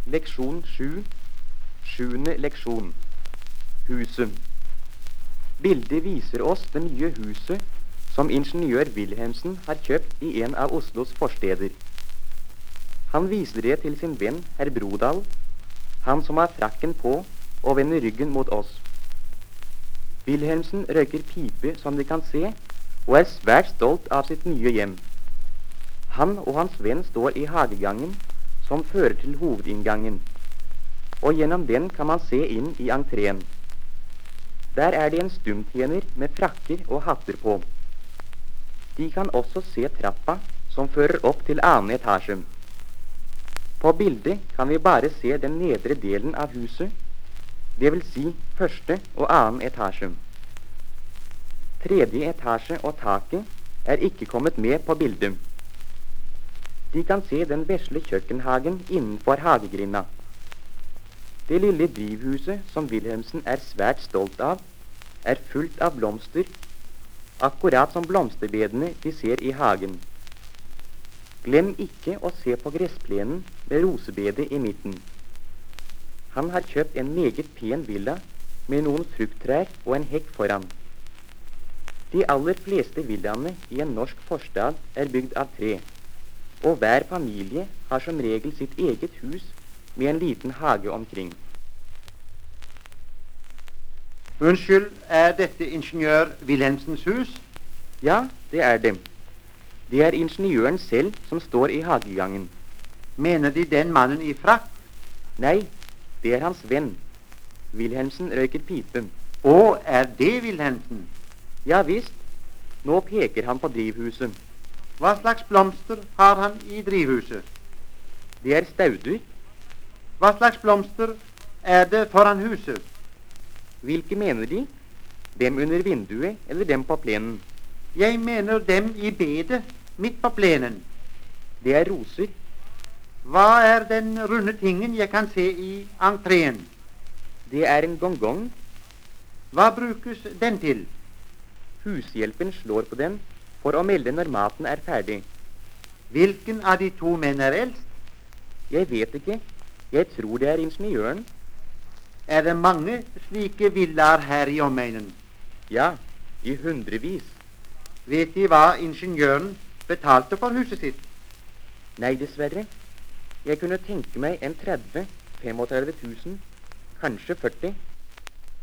Leksjon 7, 7. leksjon. Huset. Bildet viser oss det nye huset som ingeniør Wilhelmsen har kjøpt i en av Oslos forsteder. Han viser det til sin venn herr Brodal, han som har frakken på og vender ryggen mot oss. Wilhelmsen røyker pipe, som de kan se, og er svært stolt av sitt nye hjem. Han og hans venn står i hagegangen, som fører til hovedinngangen, og gjennom den kan man se inn i entreen. Der er det en stumtjener med frakker og hatter på. De kan også se trappa, som fører opp til annen etasje. På bildet kan vi bare se den nedre delen av huset, det vil si første og annen etasje. Tredje etasje og taket er ikke kommet med på bildet. De kan se den vesle kjøkkenhagen innenfor hagegrinda. Det lille drivhuset som Wilhelmsen er svært stolt av, er fullt av blomster, akkurat som blomsterbedene de ser i hagen. Glem ikke å se på gressplenen med rosebedet i midten. Han har kjøpt en meget pen villa med noen frukttrær og en hekk foran. De aller fleste villaene i en norsk forstad er bygd av tre, og hver familie har som regel sitt eget hus med en liten hage omkring. Unnskyld, er dette ingeniør Wilhelmsens hus? Ja, det er det. Det er ingeniøren selv som står i hagegangen. Mener De den mannen i frakk? Nei, det er hans venn. Wilhelmsen røyker pipe. Å, er det Wilhelmsen? Ja visst. Nå peker han på drivhuset. Hva slags blomster har han i drivhuset? Det er stauder. Hva slags blomster er det foran huset? Hvilke mener De? Dem under vinduet eller dem på plenen? Jeg mener dem i bedet, midt på plenen. Det er roser. Hva er den runde tingen jeg kan se i entreen? Det er en gongong. Hva brukes den til? Hushjelpen slår på den for å melde når maten er ferdig. Hvilken av de to menn er eldst? Jeg vet ikke. Jeg tror det er ingeniøren. Er det mange slike villaer her i omegnen? Ja, i hundrevis. Vet De hva ingeniøren betalte for huset sitt? Nei, dessverre. Jeg kunne tenke meg en 30-35 000, kanskje 40.